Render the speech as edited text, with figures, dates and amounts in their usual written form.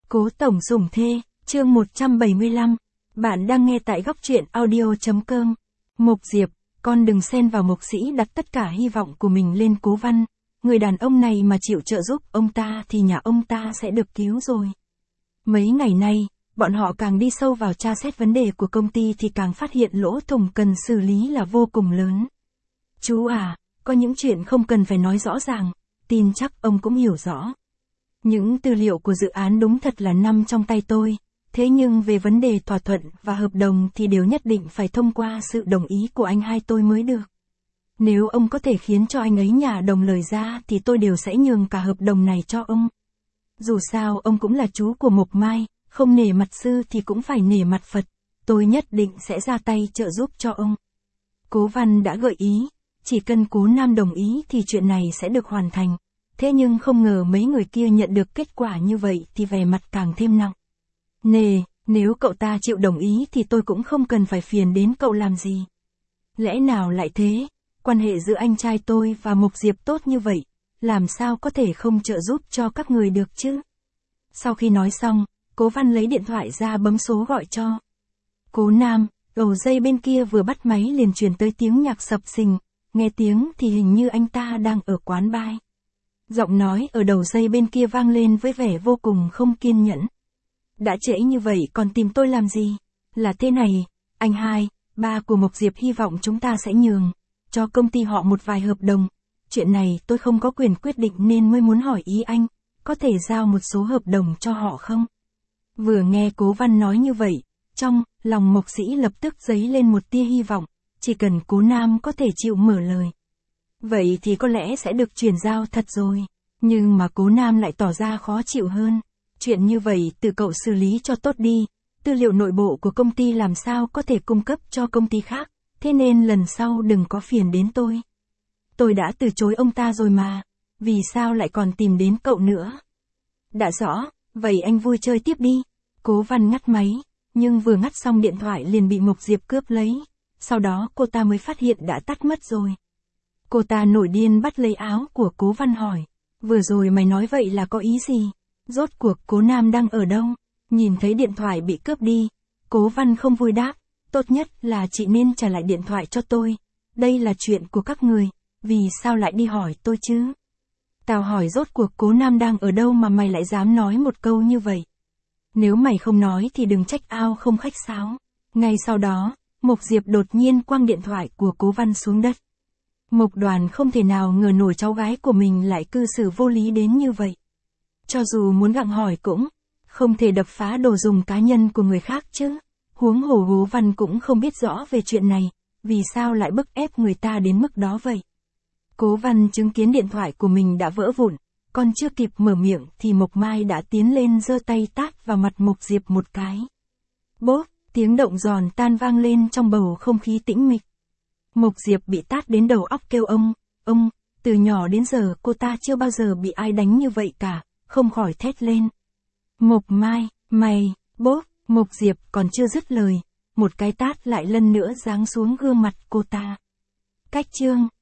Cố tổng sủng thê, chương 175. Bạn đang nghe tại góc truyện audio.com. Mộc Diệp, con đừng xen vào Mộc Sĩ đặt tất cả hy vọng của mình lên Cố Văn. Người đàn ông này mà chịu trợ giúp ông ta thì nhà ông ta sẽ được cứu rồi. Mấy ngày nay, bọn họ càng đi sâu vào tra xét vấn đề của công ty thì càng phát hiện lỗ thủng cần xử lý là vô cùng lớn. Chú à, có những chuyện không cần phải nói rõ ràng, tin chắc ông cũng hiểu rõ. Những tư liệu của dự án đúng thật là nằm trong tay tôi, thế nhưng về vấn đề thỏa thuận và hợp đồng thì đều nhất định phải thông qua sự đồng ý của anh hai tôi mới được. Nếu ông có thể khiến cho anh ấy nhả đồng lời ra thì tôi đều sẽ nhường cả hợp đồng này cho ông. Dù sao ông cũng là chú của Mộc Mai, không nể mặt sư thì cũng phải nể mặt Phật, tôi nhất định sẽ ra tay trợ giúp cho ông. Cố Văn đã gợi ý, chỉ cần Cố Nam đồng ý thì chuyện này sẽ được hoàn thành. Thế nhưng không ngờ mấy người kia nhận được kết quả như vậy thì vẻ mặt càng thêm nặng. Nếu cậu ta chịu đồng ý thì tôi cũng không cần phải phiền đến cậu làm gì. Lẽ nào lại thế, quan hệ giữa anh trai tôi và Mộc Diệp tốt như vậy, làm sao có thể không trợ giúp cho các người được chứ? Sau khi nói xong, Cố Văn lấy điện thoại ra bấm số gọi cho Cố Nam, đầu dây bên kia vừa bắt máy liền truyền tới tiếng nhạc sập sình, nghe tiếng thì hình như anh ta đang ở quán bar. Giọng nói ở đầu dây bên kia vang lên với vẻ vô cùng không kiên nhẫn. Đã trễ như vậy còn tìm tôi làm gì? Là thế này, anh hai, ba của Mộc Diệp hy vọng chúng ta sẽ nhường cho công ty họ một vài hợp đồng. Chuyện này tôi không có quyền quyết định nên mới muốn hỏi ý anh, có thể giao một số hợp đồng cho họ không? Vừa nghe Cố Văn nói như vậy, trong lòng Mộc Sĩ lập tức dấy lên một tia hy vọng, chỉ cần Cố Nam có thể chịu mở lời. Vậy thì có lẽ sẽ được chuyển giao thật rồi. Nhưng mà Cố Nam lại tỏ ra khó chịu hơn. Chuyện như vậy tự cậu xử lý cho tốt đi. Tư liệu nội bộ của công ty làm sao có thể cung cấp cho công ty khác. Thế nên lần sau đừng có phiền đến tôi. Tôi đã từ chối ông ta rồi mà. Vì sao lại còn tìm đến cậu nữa? Đã rõ, vậy anh vui chơi tiếp đi. Cố Văn ngắt máy. Nhưng vừa ngắt xong điện thoại liền bị Mộc Diệp cướp lấy. Sau đó cô ta mới phát hiện đã tắt mất rồi. Cô ta nổi điên bắt lấy áo của Cố Văn hỏi. Vừa rồi mày nói vậy là có ý gì? Rốt cuộc Cố Nam đang ở đâu? Nhìn thấy điện thoại bị cướp đi, Cố Văn không vui đáp. Tốt nhất là chị nên trả lại điện thoại cho tôi. Đây là chuyện của các người, vì sao lại đi hỏi tôi chứ? Tao hỏi rốt cuộc Cố Nam đang ở đâu mà mày lại dám nói một câu như vậy? Nếu mày không nói thì đừng trách ao không khách sáo. Ngay sau đó, Mộc Diệp đột nhiên quăng điện thoại của Cố Văn xuống đất. Mộc Đoàn không thể nào ngờ nổi cháu gái của mình lại cư xử vô lý đến như vậy. Cho dù muốn gặng hỏi cũng không thể đập phá đồ dùng cá nhân của người khác chứ. Huống hồ Cố Văn cũng không biết rõ về chuyện này, vì sao lại bức ép người ta đến mức đó vậy. Cố Văn chứng kiến điện thoại của mình đã vỡ vụn, còn chưa kịp mở miệng thì Mộc Mai đã tiến lên giơ tay tát vào mặt Mộc Diệp một cái. Bốp, tiếng động giòn tan vang lên trong bầu không khí tĩnh mịch. Mộc Diệp bị tát đến đầu óc kêu ông, từ nhỏ đến giờ cô ta chưa bao giờ bị ai đánh như vậy cả, không khỏi thét lên. Mộc Mai, mày, bốp, Mộc Diệp còn chưa dứt lời, một cái tát lại lần nữa giáng xuống gương mặt cô ta. Cách chương